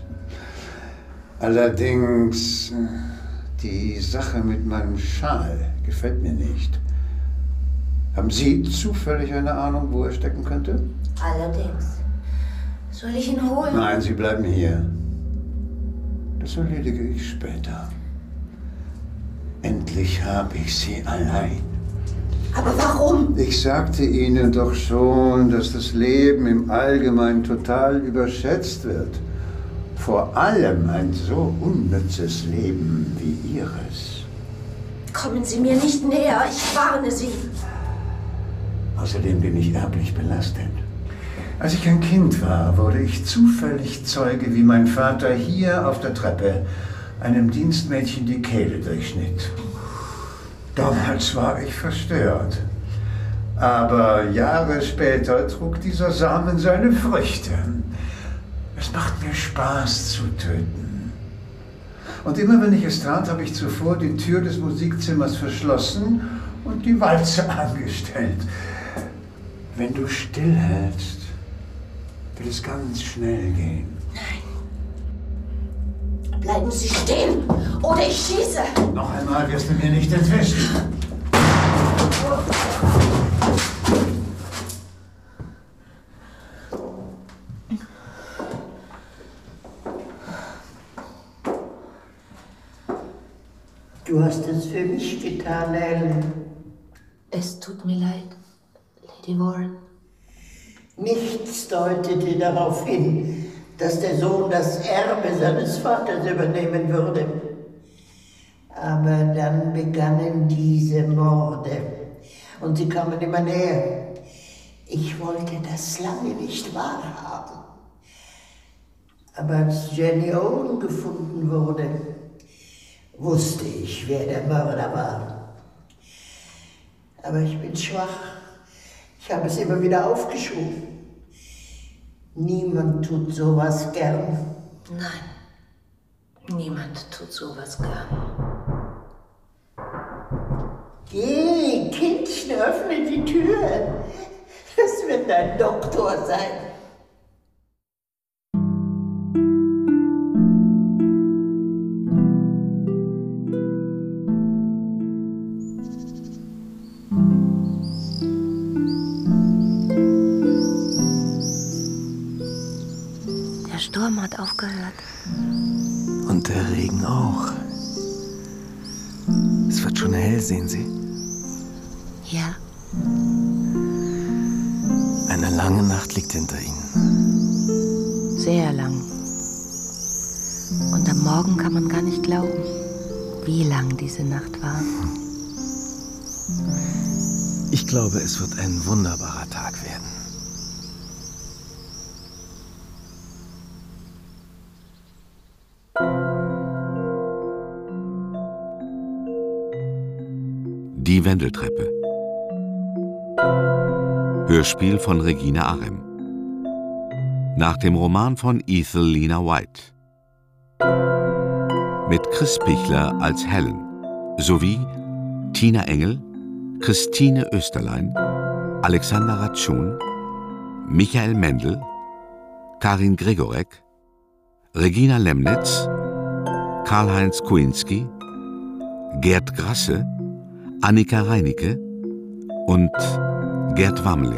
Allerdings, die Sache mit meinem Schal gefällt mir nicht. Haben Sie zufällig eine Ahnung, wo er stecken könnte? Allerdings. Soll ich ihn holen? Nein, Sie bleiben hier. Das erledige ich später. Endlich habe ich Sie allein. Aber warum? Ich sagte Ihnen doch schon, dass das Leben im Allgemeinen total überschätzt wird. Vor allem ein so unnützes Leben wie Ihres. Kommen Sie mir nicht näher, ich warne Sie. Außerdem bin ich erblich belastet. Als ich ein Kind war, wurde ich zufällig Zeuge, wie mein Vater hier auf der Treppe einem Dienstmädchen die Kehle durchschnitt. Damals war ich verstört. Aber Jahre später trug dieser Samen seine Früchte. Es macht mir Spaß zu töten. Und immer wenn ich es tat, habe ich zuvor die Tür des Musikzimmers verschlossen und die Walze angestellt. Wenn du stillhältst, wird es ganz schnell gehen. Nein. Bleiben Sie stehen, oder ich schieße. Noch einmal wirst du mir nicht entwischen. Du hast es für mich getan, Ellen. Es tut mir leid, Lady Warren. Nichts deutete darauf hin, dass der Sohn das Erbe seines Vaters übernehmen würde. Aber dann begannen diese Morde und sie kamen immer näher. Ich wollte das lange nicht wahrhaben. Aber als Jenny Owen gefunden wurde, wusste ich, wer der Mörder war. Aber ich bin schwach. Ich habe es immer wieder aufgeschoben. Niemand tut sowas gern. Nein, niemand tut sowas gern. Geh, Kindchen, öffne die Tür. Das wird dein Doktor sein. Der Sturm hat aufgehört. Und der Regen auch. Es wird schon hell, sehen Sie? Ja. Eine lange Nacht liegt hinter Ihnen. Sehr lang. Und am Morgen kann man gar nicht glauben, wie lang diese Nacht war. Ich glaube, es wird ein wunderbarer Tag werden. Die Wendeltreppe. Hörspiel von Regina Arem. Nach dem Roman von Ethel Lena White. Mit Chris Pichler als Helen sowie Tina Engel, Christine Österlein, Alexander Ratschun, Michael Mendel, Karin Gregorek, Regina Lemnitz, Karl-Heinz Kuinski, Gerd Grasse, Annika Reinicke und Gerd Wammeling.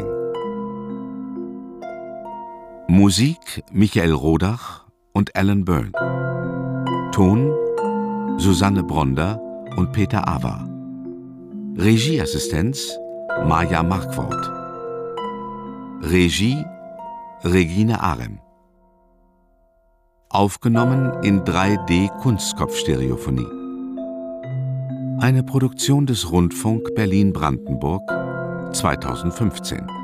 Musik Michael Rodach und Alan Byrne. Ton Susanne Bronder und Peter Awa. Regieassistenz Maja Markwort. Regie Regina Arem. Aufgenommen in 3D Kunstkopfstereophonie. Eine Produktion des Rundfunk Berlin-Brandenburg 2015.